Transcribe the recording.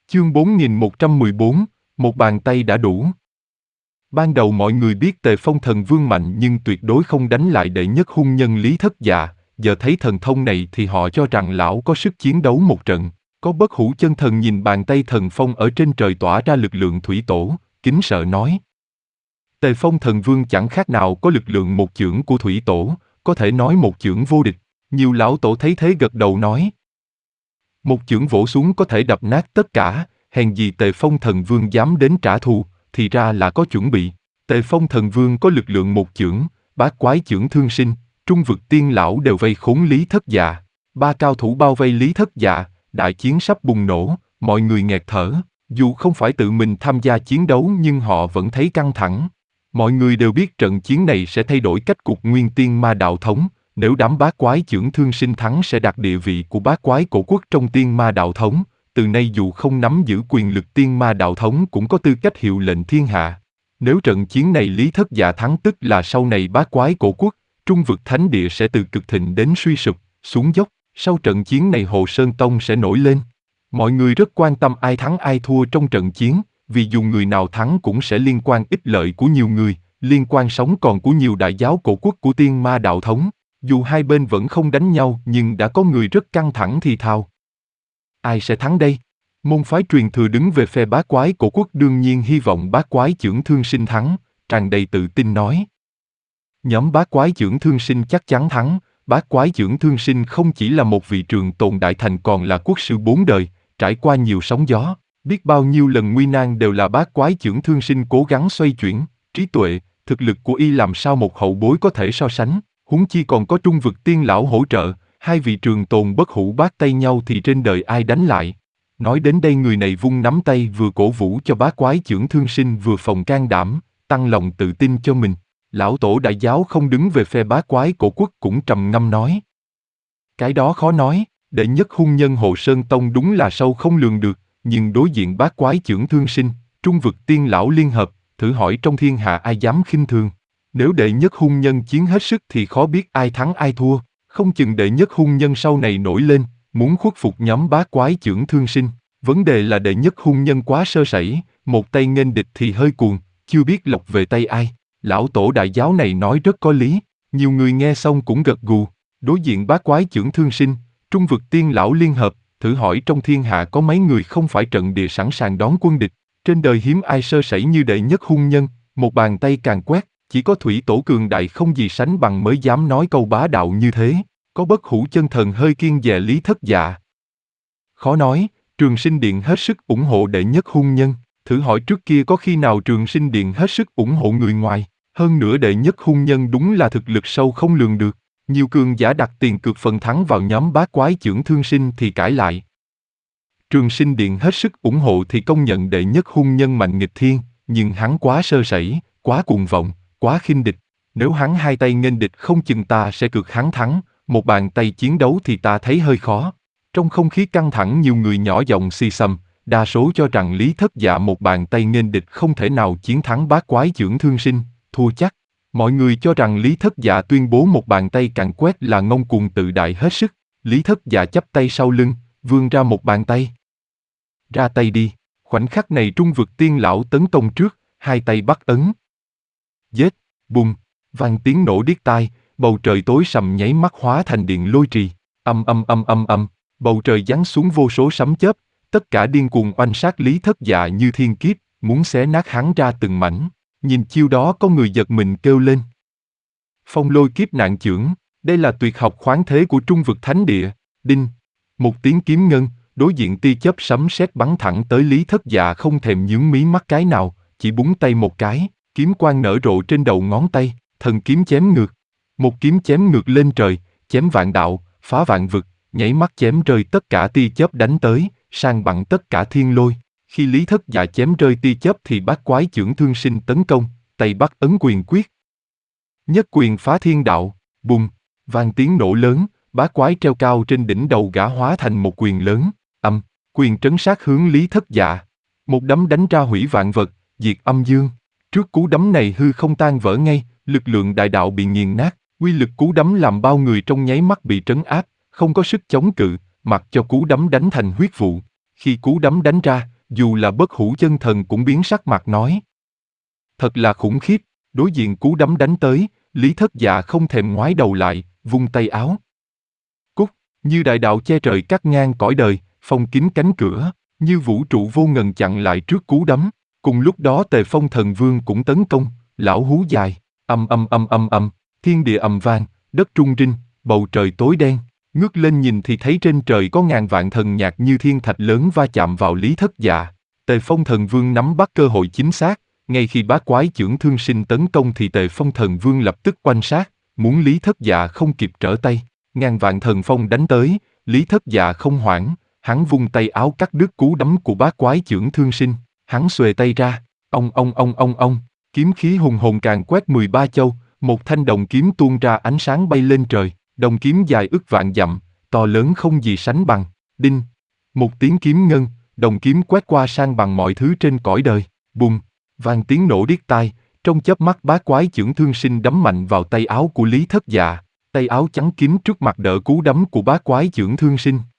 Chương 4114, một bàn tay đã đủ. Ban đầu mọi người biết Tề Phong thần vương mạnh nhưng tuyệt đối không đánh lại đệ nhất hung nhân Lý Thất Dạ, giờ thấy thần thông này thì họ cho rằng lão có sức chiến đấu một trận. Có Bất Hủ Chân Thần nhìn bàn tay thần phong ở trên trời tỏa ra lực lượng thủy tổ, kính sợ nói. Tề Phong thần vương chẳng khác nào có lực lượng một chưởng của thủy tổ, có thể nói một chưởng vô địch. Nhiều lão tổ thấy thế gật đầu nói. Một chưởng vỗ xuống có thể đập nát tất cả, hèn gì Tề Phong thần vương dám đến trả thù, thì ra là có chuẩn bị. Tề Phong thần vương có lực lượng một chưởng, bát quái chưởng thương sinh, trung vực tiên lão đều vây khốn Lý Thất Dạ. Ba cao thủ bao vây Lý Thất Dạ, đại chiến sắp bùng nổ, mọi người nghẹt thở. Dù không phải tự mình tham gia chiến đấu nhưng họ vẫn thấy căng thẳng. Mọi người đều biết trận chiến này sẽ thay đổi cách cục nguyên tiên ma đạo thống. Nếu đám bát quái chưởng thương sinh thắng sẽ đạt địa vị của bát quái cổ quốc trong tiên ma đạo thống. Từ nay dù không nắm giữ quyền lực tiên ma đạo thống cũng có tư cách hiệu lệnh thiên hạ. Nếu trận chiến này Lý Thất Dạ thắng tức là sau này bát quái cổ quốc, trung vực thánh địa sẽ từ cực thịnh đến suy sụp, xuống dốc. Sau trận chiến này Hồ Sơn Tông sẽ nổi lên. Mọi người rất quan tâm ai thắng ai thua trong trận chiến, vì dù người nào thắng cũng sẽ liên quan ích lợi của nhiều người, liên quan sống còn của nhiều đại giáo cổ quốc của tiên ma đạo thống. Dù hai bên vẫn không đánh nhau nhưng đã có người rất căng thẳng thì thào. Ai sẽ thắng đây? Môn phái truyền thừa đứng về phe bát quái cổ quốc đương nhiên hy vọng bát quái chưởng thương sinh thắng, tràn đầy tự tin nói. Nhóm bát quái chưởng thương sinh chắc chắn thắng, bát quái chưởng thương sinh không chỉ là một vị trường tồn đại thành còn là quốc sư 4 đời, trải qua nhiều sóng gió, biết bao nhiêu lần nguy nan đều là bát quái chưởng thương sinh cố gắng xoay chuyển, trí tuệ, thực lực của y làm sao một hậu bối có thể so sánh. Huống chi còn có trung vực tiên lão hỗ trợ, hai vị trường tồn bất hủ bát tay nhau thì trên đời ai đánh lại. Nói đến đây người này vung nắm tay vừa cổ vũ cho bát quái chưởng thương sinh vừa phòng can đảm, tăng lòng tự tin cho mình. Lão tổ đại giáo không đứng về phe bát quái cổ quốc cũng trầm ngâm nói. Cái đó khó nói, đệ nhất hung nhân Hồ Sơn Tông đúng là sâu không lường được, nhưng đối diện bát quái chưởng thương sinh, trung vực tiên lão liên hợp, thử hỏi trong thiên hạ ai dám khinh thường. Nếu đệ nhất hung nhân chiến hết sức thì khó biết ai thắng ai thua, không chừng đệ nhất hung nhân sau này nổi lên, muốn khuất phục nhóm bát quái chưởng thương sinh. Vấn đề là đệ nhất hung nhân quá sơ sẩy, một tay nghênh địch thì hơi cuồng, chưa biết lọc về tay ai. Lão tổ đại giáo này nói rất có lý, nhiều người nghe xong cũng gật gù. Đối diện bát quái chưởng thương sinh, trung vực tiên lão liên hợp, thử hỏi trong thiên hạ có mấy người không phải trận địa sẵn sàng đón quân địch. Trên đời hiếm ai sơ sẩy như đệ nhất hung nhân, một bàn tay càn quét. Chỉ có thủy tổ cường đại không gì sánh bằng mới dám nói câu bá đạo như thế, có Bất Hủ Chân Thần hơi kiêng dè Lý Thất Dạ. Khó nói, Trường Sinh Điện hết sức ủng hộ đệ nhất hung nhân, thử hỏi trước kia có khi nào Trường Sinh Điện hết sức ủng hộ người ngoài, hơn nữa đệ nhất hung nhân đúng là thực lực sâu không lường được, nhiều cường giả đặt tiền cược phần thắng vào nhóm bát quái chưởng thương sinh thì cãi lại. Trường Sinh Điện hết sức ủng hộ thì công nhận đệ nhất hung nhân mạnh nghịch thiên, nhưng hắn quá sơ sẩy, quá cuồng vọng. Quá khinh địch, nếu hắn hai tay nghênh địch không chừng ta sẽ cược hắn thắng, một bàn tay chiến đấu thì ta thấy hơi khó. Trong không khí căng thẳng nhiều người nhỏ giọng xì xầm, đa số cho rằng Lý Thất Dạ một bàn tay nghênh địch không thể nào chiến thắng bát quái chưởng thương sinh, thua chắc. Mọi người cho rằng Lý Thất Dạ tuyên bố một bàn tay càn quét là ngông cuồng tự đại hết sức. Lý Thất Dạ chắp tay sau lưng, vươn ra một bàn tay. Ra tay đi, khoảnh khắc này trung vực tiên lão tấn công trước, hai tay bắt ấn. Giết, bùng, vang tiếng nổ điếc tai, bầu trời tối sầm nháy mắt hóa thành điện lôi trì, âm, bầu trời giáng xuống vô số sấm chớp, tất cả điên cuồng oanh sát Lý Thất Dạ như thiên kiếp, muốn xé nát hắn ra từng mảnh. Nhìn chiêu đó có người giật mình kêu lên. Phong lôi kiếp nạn chưởng, đây là tuyệt học khoáng thế của trung vực thánh địa, đinh, một tiếng kiếm ngân, đối diện tia chớp sấm sét bắn thẳng tới Lý Thất Dạ không thèm nhướng mí mắt cái nào, chỉ búng tay một cái. Kiếm quang nở rộ trên đầu ngón tay, thần kiếm chém ngược. Một kiếm chém ngược lên trời, chém vạn đạo, phá vạn vực, nháy mắt chém rơi tất cả tia chớp đánh tới, san bằng tất cả thiên lôi. Khi Lý Thất Dạ chém rơi tia chớp thì bát quái chưởng thương sinh tấn công, tay bắt ấn quyền quyết. Nhất quyền phá thiên đạo, bùng, vang tiếng nổ lớn, bát quái treo cao trên đỉnh đầu gã hóa thành một quyền lớn, quyền trấn sát hướng Lý Thất Dạ. Một đấm đánh ra hủy vạn vật, diệt âm dương. Trước cú đấm này hư không tan vỡ ngay, lực lượng đại đạo bị nghiền nát, uy lực cú đấm làm bao người trong nháy mắt bị trấn áp, không có sức chống cự, mặc cho cú đấm đánh thành huyết vụ. Khi cú đấm đánh ra, dù là bất hủ chân thần cũng biến sắc mặt nói. Thật là khủng khiếp, đối diện cú đấm đánh tới, Lý Thất Dạ không thèm ngoái đầu lại, vung tay áo. Cút, như đại đạo che trời cắt ngang cõi đời, phong kín cánh cửa, như vũ trụ vô ngần chặn lại trước cú đấm. Cùng lúc đó Tề Phong Thần Vương cũng tấn công, lão hú dài, ầm, thiên địa ầm vang, đất rung rinh, bầu trời tối đen. Ngước lên nhìn thì thấy trên trời có ngàn vạn thần nhạc như thiên thạch lớn va chạm vào Lý Thất Dạ. Tề Phong Thần Vương nắm bắt cơ hội chính xác, ngay khi bá quái chưởng thương sinh tấn công thì Tề Phong Thần Vương lập tức quanh sát, muốn Lý Thất Dạ không kịp trở tay. Ngàn vạn thần phong đánh tới, Lý Thất Dạ không hoảng, hắn vung tay áo cắt đứt cú đấm của bá quái chưởng thương sinh. Hắn xuề tay ra, ông, kiếm khí hùng hồn càn quét 13 châu, một thanh đồng kiếm tuôn ra ánh sáng bay lên trời, đồng kiếm dài ức vạn dặm, to lớn không gì sánh bằng. Đinh, một tiếng kiếm ngân, đồng kiếm quét qua san bằng mọi thứ trên cõi đời. Bùng, vang tiếng nổ điếc tai, trong chớp mắt bá quái chưởng thương sinh đấm mạnh vào tay áo của Lý Thất Dạ. Tay áo trắng kín trước mặt đỡ cú đấm của bá quái chưởng thương sinh.